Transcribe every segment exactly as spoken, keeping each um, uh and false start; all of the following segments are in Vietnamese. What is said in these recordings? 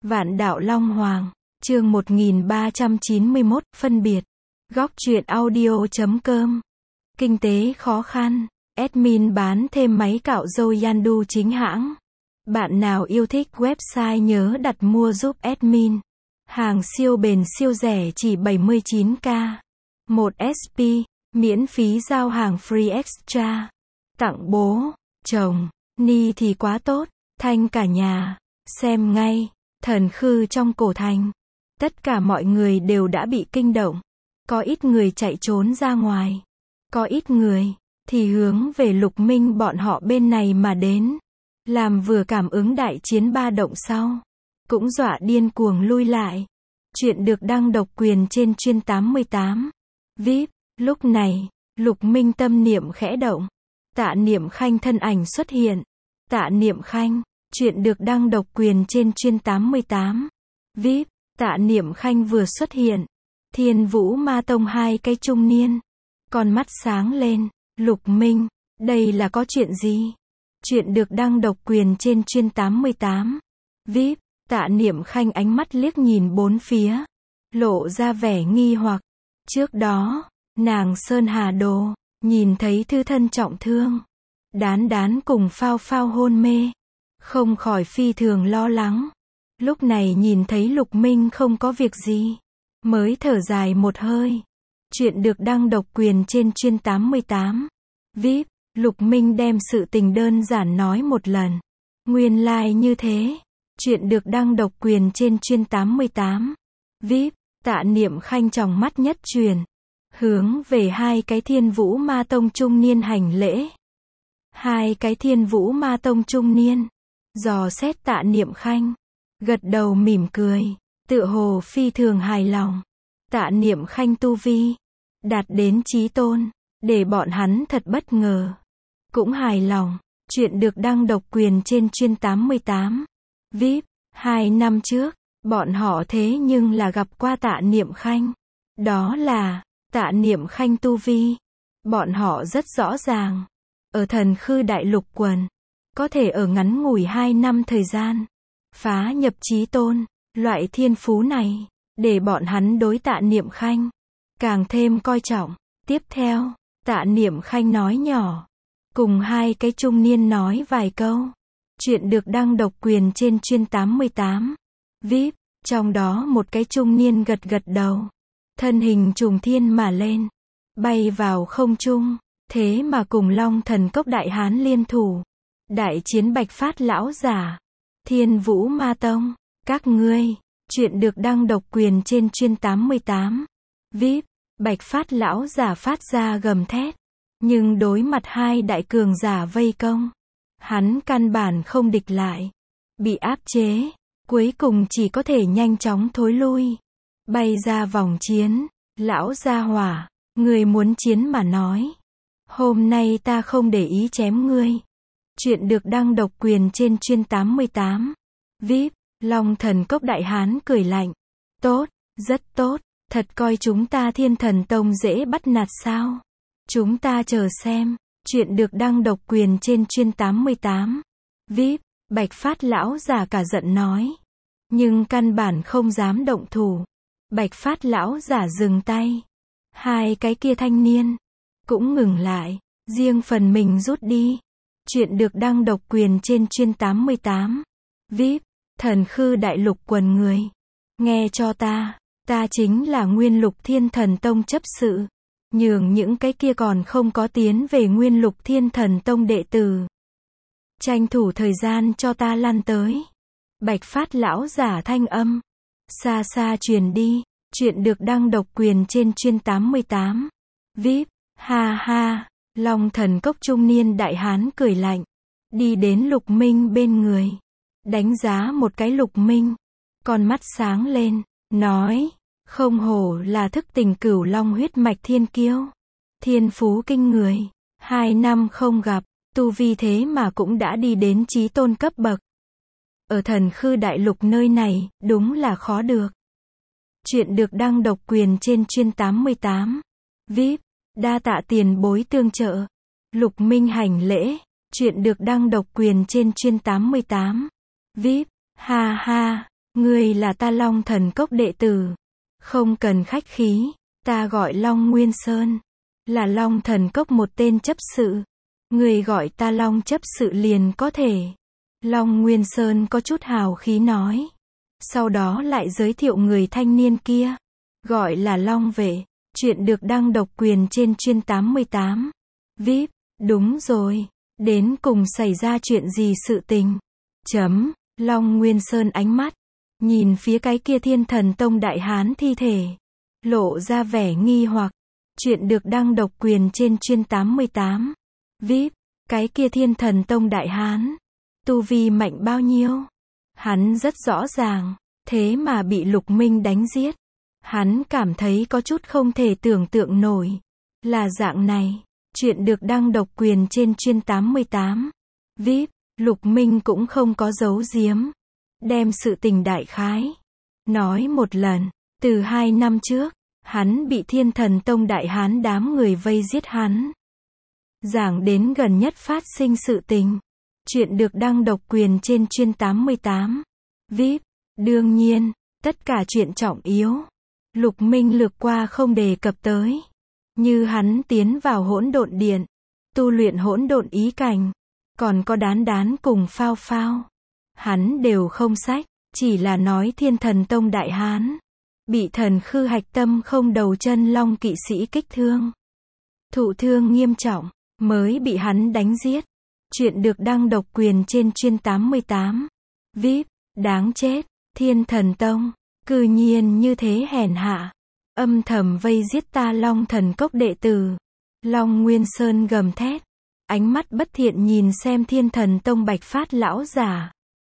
Vạn đạo Long Hoàng, chương một nghìn ba trăm chín mươi mốt, phân biệt. Góc truyện audio chấm com. Kinh tế khó khăn, admin bán thêm máy cạo râu Yandu chính hãng. Bạn nào yêu thích website nhớ đặt mua giúp admin. Hàng siêu bền siêu rẻ chỉ bảy mươi chín k. một ét pê, miễn phí giao hàng free extra. Tặng bố, chồng, ni thì quá tốt, thanh cả nhà. Xem ngay, thần khư trong cổ thành. Tất cả mọi người đều đã bị kinh động. Có ít người chạy trốn ra ngoài. Có ít người thì hướng về Lục Minh bọn họ bên này mà đến. Làm vừa cảm ứng đại chiến ba động sau, cũng dọa điên cuồng lui lại. Chuyện được đăng độc quyền trên chuyên tám mươi tám. vê i pê, lúc này, Lục Minh tâm niệm khẽ động. Tạ Niệm Khanh thân ảnh xuất hiện. Tạ Niệm Khanh, chuyện được đăng độc quyền trên chuyên tám mươi tám. vê i pê, Tạ Niệm Khanh vừa xuất hiện. Thiên Vũ Ma Tông hai cái trung niên. Con mắt sáng lên. Lục Minh, đây là có chuyện gì? Chuyện được đăng độc quyền trên chuyên tám mươi tám. vê i pê, Tạ Niệm Khanh ánh mắt liếc nhìn bốn phía. Lộ ra vẻ nghi hoặc. Trước đó, nàng Sơn Hà Đồ, nhìn thấy thư thân trọng thương. Đán đán cùng phao phao hôn mê. Không khỏi phi thường lo lắng. Lúc này nhìn thấy Lục Minh không có việc gì. Mới thở dài một hơi. Chuyện được đăng độc quyền trên chuyên tám mươi tám. vê i pê, Lục Minh đem sự tình đơn giản nói một lần. Nguyên lai like như thế. Chuyện được đăng độc quyền trên chuyên tám mươi tám. vê i pê, Tạ Niệm Khanh tròng mắt nhất truyền. Hướng về hai cái Thiên Vũ Ma Tông trung niên hành lễ. Hai cái Thiên Vũ Ma Tông trung niên. Dò xét Tạ Niệm Khanh. Gật đầu mỉm cười. Tựa hồ phi thường hài lòng. Tạ Niệm Khanh tu vi đạt đến chí tôn. Để bọn hắn thật bất ngờ. Cũng hài lòng. Chuyện được đăng độc quyền trên chuyên tám mươi tám. vê i pê, hai năm trước, bọn họ thế nhưng là gặp qua Tạ Niệm Khanh. Đó là, Tạ Niệm Khanh tu vi. Bọn họ rất rõ ràng. Ở thần khư đại lục quần. Có thể ở ngắn ngủi hai năm thời gian. Phá nhập chí tôn. Loại thiên phú này. Để bọn hắn đối Tạ Niệm Khanh. Càng thêm coi trọng. Tiếp theo, Tạ Niệm Khanh nói nhỏ. Cùng hai cái trung niên nói vài câu. Chuyện được đăng độc quyền trên chuyên tám mươi tám. vê i pê, trong đó một cái trung niên gật gật đầu. Thân hình trùng thiên mà lên. Bay vào không trung. Thế mà cùng Long Thần Cốc Đại Hán liên thủ. Đại chiến Bạch Phát lão giả. Thiên Vũ Ma Tông. Các ngươi. Chuyện được đăng độc quyền trên chuyên tám mươi tám. vê i pê, Bạch Phát lão giả phát ra gầm thét. Nhưng đối mặt hai đại cường giả vây công. Hắn căn bản không địch lại. Bị áp chế. Cuối cùng chỉ có thể nhanh chóng thối lui. Bay ra vòng chiến. Lão gia hỏa. Người muốn chiến mà nói. Hôm nay ta không để ý chém ngươi. Chuyện được đăng độc quyền trên chuyên tám mươi tám. vê i pê, Long Thần Cốc Đại Hán cười lạnh. Tốt, rất tốt. Thật coi chúng ta Thiên Thần Tông dễ bắt nạt sao? Chúng ta chờ xem. Chuyện được đăng độc quyền trên chuyên tám mươi tám. vê i pê, Bạch Phát lão già cả giận nói. Nhưng căn bản không dám động thủ. Bạch Phát lão giả dừng tay. Hai cái kia thanh niên cũng ngừng lại. Riêng phần mình rút đi. Chuyện được đăng độc quyền trên chuyên tám mươi tám. vê i pê, thần khư đại lục quần người. Nghe cho ta. Ta chính là Nguyên Lục Thiên Thần Tông chấp sự. Nhường những cái kia còn không có tiến về Nguyên Lục Thiên Thần Tông đệ tử. Tranh thủ thời gian cho ta lăn tới. Bạch Phát lão giả thanh âm. Xa xa truyền đi. Chuyện được đăng độc quyền trên chuyên tám mươi tám. vê i pê, ha ha. Long Thần Cốc trung niên đại hán cười lạnh. Đi đến Lục Minh bên người. Đánh giá một cái Lục Minh. Con mắt sáng lên. Nói. Không hổ là thức tình cửu long huyết mạch thiên kiêu. Thiên phú kinh người. Hai năm không gặp. Tu vi thế mà cũng đã đi đến chí tôn cấp bậc. Ở thần khư đại lục nơi này, đúng là khó được. Chuyện được đăng độc quyền trên chuyên tám mươi tám. vê i pê, đa tạ tiền bối tương trợ. Lục Minh hành lễ. Chuyện được đăng độc quyền trên chuyên tám mươi tám. vê i pê, ha ha. Ngươi là ta Long Thần Cốc đệ tử. Không cần khách khí, ta gọi Long Nguyên Sơn. Là Long Thần Cốc một tên chấp sự. Ngươi gọi ta Long chấp sự liền có thể. Long Nguyên Sơn có chút hào khí nói. Sau đó lại giới thiệu người thanh niên kia. Gọi là Long Vệ. Chuyện được đăng độc quyền trên chuyên tám mươi tám. vê i pê, đúng rồi. Đến cùng xảy ra chuyện gì sự tình? Chấm, Long Nguyên Sơn ánh mắt. Nhìn phía cái kia Thiên Thần Tông Đại Hán thi thể. Lộ ra vẻ nghi hoặc. Chuyện được đăng độc quyền trên chuyên tám mươi tám. vê i pê, cái kia Thiên Thần Tông Đại Hán. Tu vi mạnh bao nhiêu? Hắn rất rõ ràng. Thế mà bị Lục Minh đánh giết. Hắn cảm thấy có chút không thể tưởng tượng nổi. Là dạng này. Chuyện được đăng độc quyền trên chuyên tám mươi tám. vê i pê, Lục Minh cũng không có giấu giếm. Đem sự tình đại khái. Nói một lần. Từ hai năm trước, hắn bị Thiên Thần Tông Đại Hán đám người vây giết hắn. Giảng đến gần nhất phát sinh sự tình. Chuyện được đăng độc quyền trên chuyên tám mươi tám. vê i pê, đương nhiên, tất cả chuyện trọng yếu. Lục Minh lược qua không đề cập tới. Như hắn tiến vào hỗn độn điện. Tu luyện hỗn độn ý cảnh. Còn có đán đán cùng phao phao. Hắn đều không sách. Chỉ là nói Thiên Thần Tông Đại Hán. Bị thần khư hạch tâm không đầu chân long kỵ sĩ kích thương. Thụ thương nghiêm trọng. Mới bị hắn đánh giết. Chuyện được đăng độc quyền trên chuyên tám mươi tám. vê i pê, đáng chết. Thiên Thần Tông. Cư nhiên như thế hèn hạ. Âm thầm vây giết ta Long Thần Cốc đệ tử. Long Nguyên Sơn gầm thét. Ánh mắt bất thiện nhìn xem Thiên Thần Tông Bạch Phát lão giả.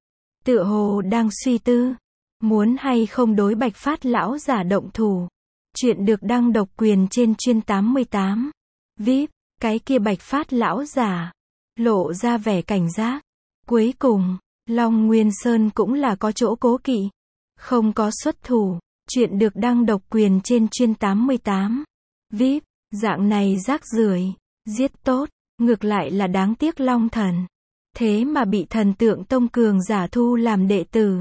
Tựa hồ đang suy tư. Muốn hay không đối Bạch Phát lão giả động thủ. Chuyện được đăng độc quyền trên chuyên tám mươi tám. vê i pê, cái kia Bạch Phát lão giả. Lộ ra vẻ cảnh giác. Cuối cùng, Long Nguyên Sơn cũng là có chỗ cố kỵ. Không có xuất thủ. Chuyện được đăng độc quyền trên chuyên tám mươi tám. vê i pê, dạng này rác rưởi, giết tốt, ngược lại là đáng tiếc Long Thần. Thế mà bị Thần Tượng Tông cường giả thu làm đệ tử.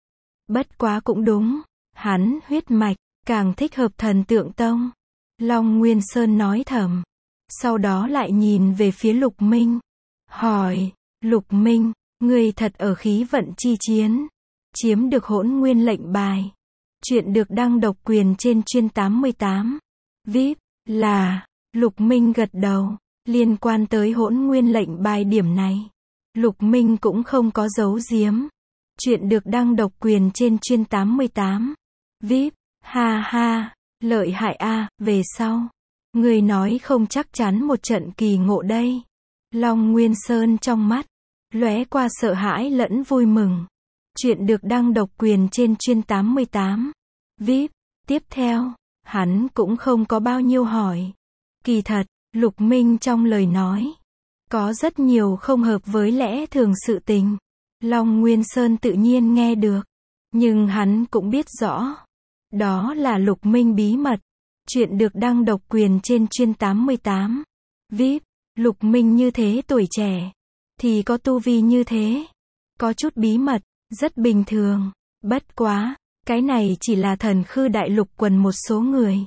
Bất quá cũng đúng, hắn huyết mạch, càng thích hợp Thần Tượng Tông. Long Nguyên Sơn nói thầm. Sau đó lại nhìn về phía Lục Minh. Hỏi, Lục Minh, ngươi thật ở khí vận chi chiến. Chiếm được hỗn nguyên lệnh bài. Chuyện được đăng độc quyền trên chuyên tám mươi tám. vê i pê, là, Lục Minh gật đầu. Liên quan tới hỗn nguyên lệnh bài điểm này. Lục Minh cũng không có giấu giếm. Chuyện được đăng độc quyền trên chuyên tám mươi tám. vê i pê, ha ha, lợi hại a, về sau. Người nói không chắc chắn một trận kỳ ngộ đây. Long Nguyên Sơn trong mắt. Lóe qua sợ hãi lẫn vui mừng. Chuyện được đăng độc quyền trên chuyên tám mươi tám. vê i pê, tiếp theo, hắn cũng không có bao nhiêu hỏi. Kỳ thật, Lục Minh trong lời nói. Có rất nhiều không hợp với lẽ thường sự tình. Long Nguyên Sơn tự nhiên nghe được. Nhưng hắn cũng biết rõ. Đó là Lục Minh bí mật. Chuyện được đăng độc quyền trên chuyên tám mươi tám. vê i pê, Lục Minh như thế tuổi trẻ. Thì có tu vi như thế. Có chút bí mật, rất bình thường. Bất quá, cái này chỉ là thần khư đại lục quần một số người.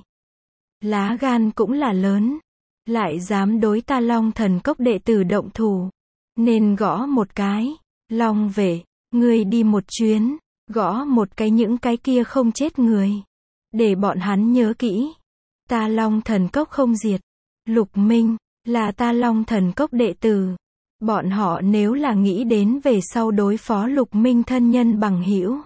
Lá gan cũng là lớn. Lại dám đối ta Long Thần Cốc đệ tử động thủ. Nên gõ một cái. Long Vệ, ngươi đi một chuyến. Gõ một cái những cái kia không chết người. Để bọn hắn nhớ kỹ. Ta Long Thần Cốc không diệt. Lục Minh, là ta Long Thần Cốc đệ tử. Bọn họ nếu là nghĩ đến về sau đối phó Lục Minh thân nhân bằng hữu.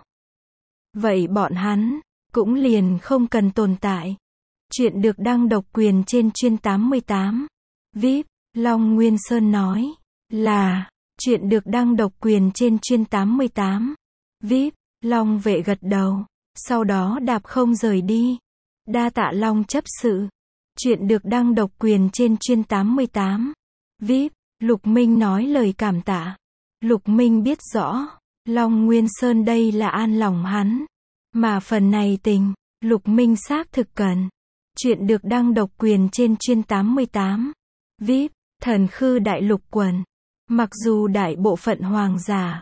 Vậy bọn hắn, cũng liền không cần tồn tại. Chuyện được đăng độc quyền trên chuyên tám mươi tám. vê i pê, Long Nguyên Sơn nói. Là, chuyện được đăng độc quyền trên chuyên tám mươi tám. vê i pê, Long Vệ gật đầu. Sau đó đạp không rời đi. Đa tạ Long chấp sự. Chuyện được đăng độc quyền trên chuyên tám mươi tám. vê i pê, Lục Minh nói lời cảm tạ. Lục Minh biết rõ. Long Nguyên Sơn đây là an lòng hắn. Mà phần này tình, Lục Minh xác thực cần. Chuyện được đăng độc quyền trên chuyên tám mươi tám. vê i pê, thần khư đại lục quần. Mặc dù đại bộ phận hoàng giả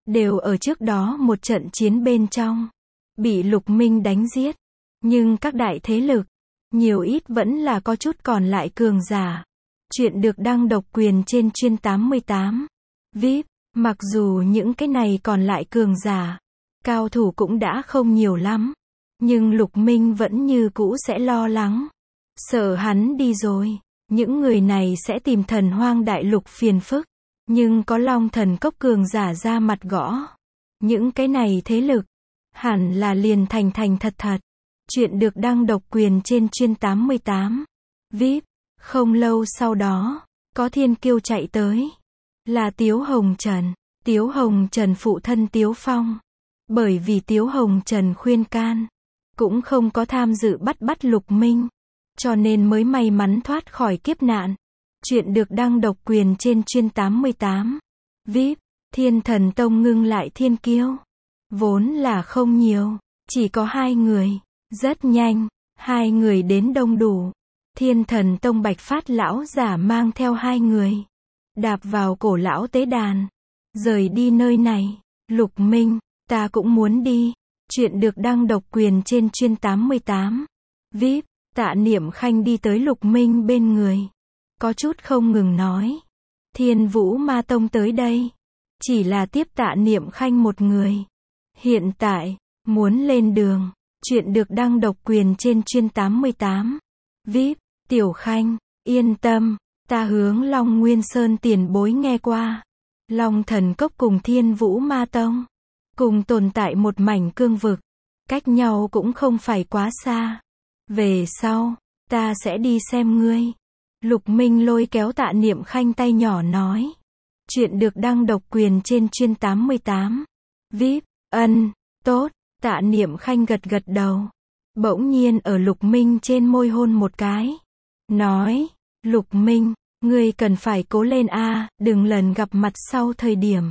đều ở trước đó một trận chiến bên trong, bị Lục Minh đánh giết. Nhưng các đại thế lực, nhiều ít vẫn là có chút còn lại cường giả. Chuyện được đăng độc quyền trên chuyên tám mươi tám. vê i pê, mặc dù những cái này còn lại cường giả, cao thủ cũng đã không nhiều lắm. Nhưng Lục Minh vẫn như cũ sẽ lo lắng. Sợ hắn đi rồi, những người này sẽ tìm Thần Hoang đại lục phiền phức. Nhưng có Long Thần Cốc cường giả ra mặt gõ. Những cái này thế lực, hẳn là liền thành thành thật thật. Chuyện được đăng độc quyền trên chuyên tám mươi tám. vê i pê, không lâu sau đó, có thiên kiêu chạy tới. Là Tiếu Hồng Trần. Tiếu Hồng Trần phụ thân Tiếu Phong. Bởi vì Tiếu Hồng Trần khuyên can, cũng không có tham dự bắt bắt Lục Minh. Cho nên mới may mắn thoát khỏi kiếp nạn. Chuyện được đăng độc quyền trên chuyên tám mươi tám. vê i pê, Thiên Thần Tông ngưng lại thiên kiêu. Vốn là không nhiều, chỉ có hai người. Rất nhanh, hai người đến đông đủ. Thiên Thần Tông Bạch Phát lão giả mang theo hai người. Đạp vào cổ lão tế đàn. Rời đi nơi này. Lục Minh, ta cũng muốn đi. Chuyện được đăng độc quyền trên chuyên tám mươi tám. vê i pê, Tạ Niệm Khanh đi tới Lục Minh bên người. Có chút không ngừng nói. Thiên Vũ Ma Tông tới đây. Chỉ là tiếp Tạ Niệm Khanh một người. Hiện tại, muốn lên đường. Chuyện được đăng độc quyền trên chuyên tám mươi tám. vê i pê, Tiểu Khanh, yên tâm. Ta hướng Long Nguyên Sơn tiền bối nghe qua. Long Thần Cốc cùng Thiên Vũ Ma Tông. Cùng tồn tại một mảnh cương vực. Cách nhau cũng không phải quá xa. Về sau, ta sẽ đi xem ngươi. Lục Minh lôi kéo Tạ Niệm Khanh tay nhỏ nói. Chuyện được đăng độc quyền trên chuyên tám mươi tám. vê i pê, ân, tốt. Tạ Niệm Khanh gật gật đầu. Bỗng nhiên ở Lục Minh trên môi hôn một cái. Nói, Lục Minh, ngươi cần phải cố lên a, đừng lần gặp mặt sau thời điểm.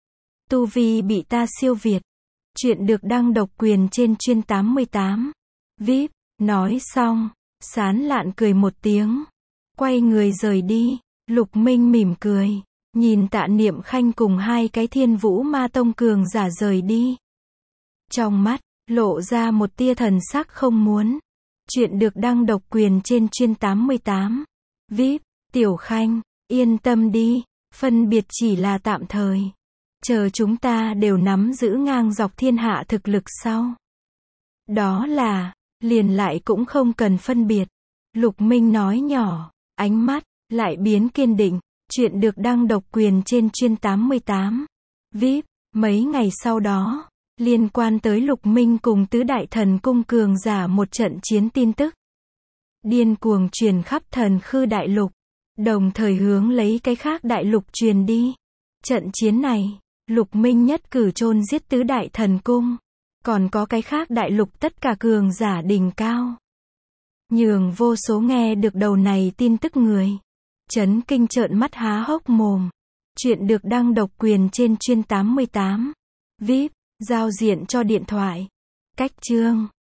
Tu vi bị ta siêu việt. Chuyện được đăng độc quyền trên chuyên tám mươi tám. vê i pê, nói xong, sán lạn cười một tiếng. Quay người rời đi. Lục Minh mỉm cười. Nhìn Tạ Niệm Khanh cùng hai cái Thiên Vũ Ma Tông cường giả rời đi. Trong mắt, lộ ra một tia thần sắc không muốn. Chuyện được đăng độc quyền trên chuyên tám mươi tám. vê i pê, Tiểu Khanh, yên tâm đi. Phân biệt chỉ là tạm thời. Chờ chúng ta đều nắm giữ ngang dọc thiên hạ thực lực sau. Đó là, liền lại cũng không cần phân biệt. Lục Minh nói nhỏ, ánh mắt, lại biến kiên định. Chuyện được đăng độc quyền trên chuyên tám mươi tám. vê i pê, mấy ngày sau đó, liên quan tới Lục Minh cùng tứ đại thần cung cường giả một trận chiến tin tức. Điên cuồng truyền khắp Thần Khư đại lục. Đồng thời hướng lấy cái khác đại lục truyền đi. Trận chiến này, Lục Minh nhất cử chôn giết tứ đại thần cung. Còn có cái khác đại lục tất cả cường giả đỉnh cao. Nhường vô số nghe được đầu này tin tức người. Chấn kinh trợn mắt há hốc mồm. Chuyện được đăng độc quyền trên chuyên tám mươi tám. vê i pê, giao diện cho điện thoại. Cách chương